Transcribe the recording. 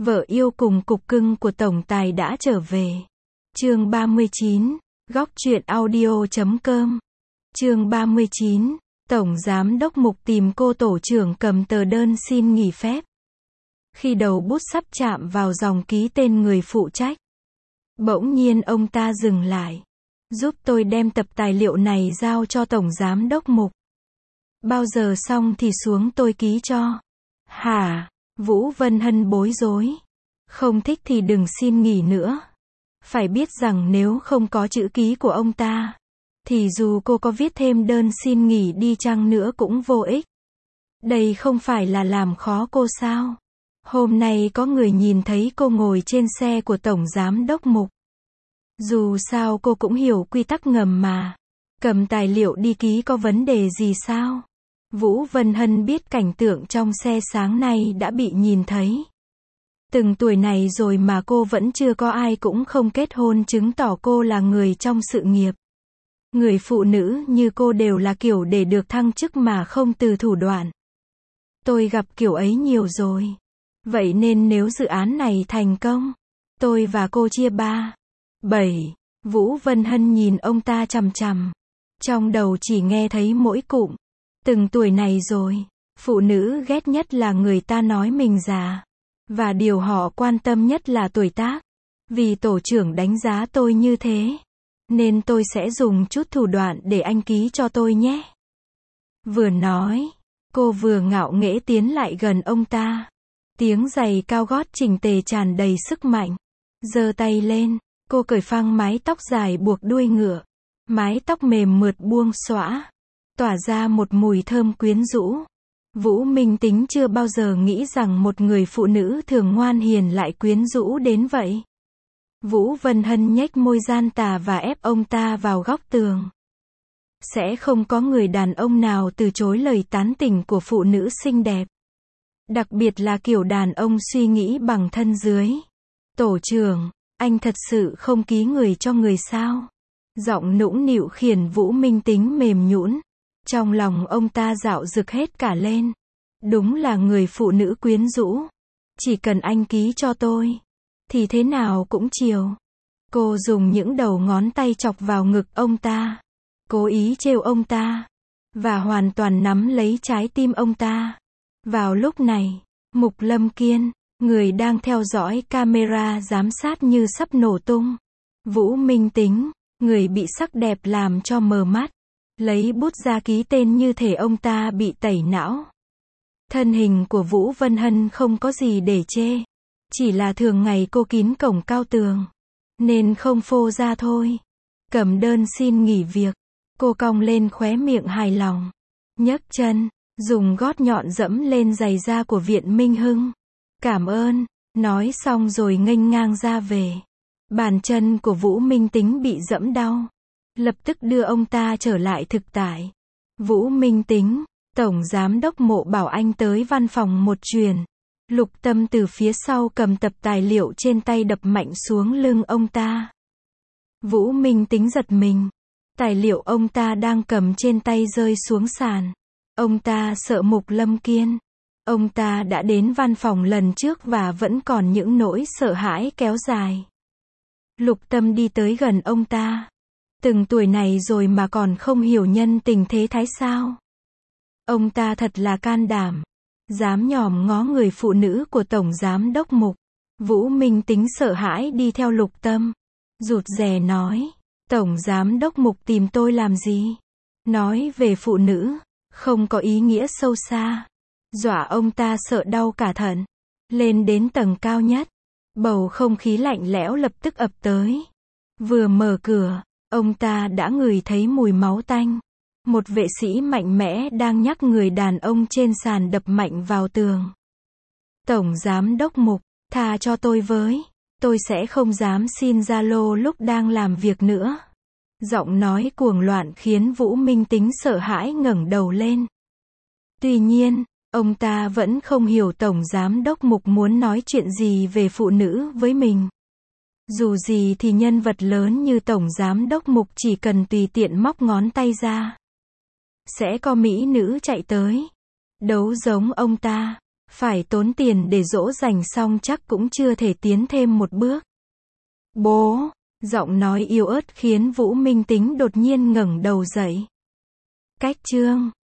Vợ yêu cùng cục cưng của tổng tài đã trở về. Chương 39, góc truyện audio.com. Chương 39, Tổng Giám đốc Mục tìm cô tổ trưởng cầm tờ đơn xin nghỉ phép. Khi đầu bút sắp chạm vào dòng ký tên người phụ trách, bỗng nhiên ông ta dừng lại. Giúp tôi đem tập tài liệu này giao cho Tổng Giám đốc Mục. Bao giờ xong thì xuống tôi ký cho. Hả? Vũ Vân Hân bối rối. Không thích thì đừng xin nghỉ nữa. Phải biết rằng nếu không có chữ ký của ông ta, thì dù cô có viết thêm đơn xin nghỉ đi chăng nữa cũng vô ích. Đây không phải là làm khó cô sao? Hôm nay có người nhìn thấy cô ngồi trên xe của Tổng Giám đốc Mục. Dù sao cô cũng hiểu quy tắc ngầm mà. Cầm tài liệu đi ký có vấn đề gì sao? Vũ Vân Hân biết cảnh tượng trong xe sáng nay đã bị nhìn thấy. Từng tuổi này rồi mà cô vẫn chưa có ai cũng không kết hôn, chứng tỏ cô là người trong sự nghiệp. Người phụ nữ như cô đều là kiểu để được thăng chức mà không từ thủ đoạn. Tôi gặp kiểu ấy nhiều rồi. Vậy nên nếu dự án này thành công, tôi và cô chia 3/7. Vũ Vân Hân nhìn ông ta chằm chằm. Trong đầu chỉ nghe thấy mỗi cụm. Từng tuổi này rồi, phụ nữ ghét nhất là người ta nói mình già. Và điều họ quan tâm nhất là tuổi tác. Vì tổ trưởng đánh giá tôi như thế, nên tôi sẽ dùng chút thủ đoạn để anh ký cho tôi nhé. Vừa nói, cô vừa ngạo nghễ tiến lại gần ông ta. Tiếng giày cao gót chỉnh tề tràn đầy sức mạnh. Giơ tay lên, cô cởi phăng mái tóc dài buộc đuôi ngựa. Mái tóc mềm mượt buông xõa, tỏa ra một mùi thơm quyến rũ. Vũ Minh Tính chưa bao giờ nghĩ rằng một người phụ nữ thường ngoan hiền lại quyến rũ đến vậy. Vũ Vân Hân nhếch môi gian tà và ép ông ta vào góc tường. Sẽ không có người đàn ông nào từ chối lời tán tỉnh của phụ nữ xinh đẹp. Đặc biệt là kiểu đàn ông suy nghĩ bằng thân dưới. Tổ trưởng, anh thật sự không ký người cho người sao? Giọng nũng nịu khiến Vũ Minh Tính mềm nhũn. Trong lòng ông ta dạo dực hết cả lên. Đúng là người phụ nữ quyến rũ. Chỉ cần anh ký cho tôi, thì thế nào cũng chiều. Cô dùng những đầu ngón tay chọc vào ngực ông ta, cố ý trêu ông ta, và hoàn toàn nắm lấy trái tim ông ta. Vào lúc này, Mục Lâm Kiên, người đang theo dõi camera giám sát như sắp nổ tung. Vũ Minh Tính, người bị sắc đẹp làm cho mờ mắt, lấy bút ra ký tên như thể ông ta bị tẩy não. Thân hình của Vũ Vân Hân không có gì để chê. Chỉ là thường ngày cô kín cổng cao tường, nên không phô ra thôi. Cầm đơn xin nghỉ việc, cô cong lên khóe miệng hài lòng. Nhấc chân, dùng gót nhọn dẫm lên giày da của Viện Minh Hưng. Cảm ơn, nói xong rồi nghênh ngang ra về. Bàn chân của Vũ Minh Tính bị dẫm đau. Lập tức đưa ông ta trở lại thực tại. Vũ Minh Tính, Tổng Giám đốc Mộ bảo anh tới văn phòng một chuyến. Lục Tâm từ phía sau cầm tập tài liệu trên tay đập mạnh xuống lưng ông ta. Vũ Minh Tính giật mình. Tài liệu ông ta đang cầm trên tay rơi xuống sàn. Ông ta sợ Mục Lâm Kiên. Ông ta đã đến văn phòng lần trước và vẫn còn những nỗi sợ hãi kéo dài. Lục Tâm đi tới gần ông ta. Từng tuổi này rồi mà còn không hiểu nhân tình thế thái sao? Ông ta thật là can đảm. Dám nhòm ngó người phụ nữ của Tổng Giám đốc Mục. Vũ Minh Tính sợ hãi đi theo Lục Tâm. Rụt rè nói. Tổng Giám đốc Mục tìm tôi làm gì? Nói về phụ nữ, không có ý nghĩa sâu xa. Dọa ông ta sợ đau cả thận. Lên đến tầng cao nhất. Bầu không khí lạnh lẽo lập tức ập tới. Vừa mở cửa, ông ta đã ngửi thấy mùi máu tanh. Một vệ sĩ mạnh mẽ đang nhắc người đàn ông trên sàn đập mạnh vào tường. Tổng Giám đốc Mục, tha cho tôi với. Tôi sẽ không dám xin Zalo lúc đang làm việc nữa. Giọng nói cuồng loạn khiến Vũ Minh Tính sợ hãi ngẩng đầu lên. Tuy nhiên, ông ta vẫn không hiểu Tổng Giám đốc Mục muốn nói chuyện gì về phụ nữ với mình. Dù gì thì nhân vật lớn như Tổng Giám đốc Mục chỉ cần tùy tiện móc ngón tay ra, sẽ có mỹ nữ chạy tới. Đấu giống ông ta. Phải tốn tiền để dỗ dành xong chắc cũng chưa thể tiến thêm một bước. Bố, giọng nói yếu ớt khiến Vũ Minh Tính đột nhiên ngẩng đầu dậy. Cách chương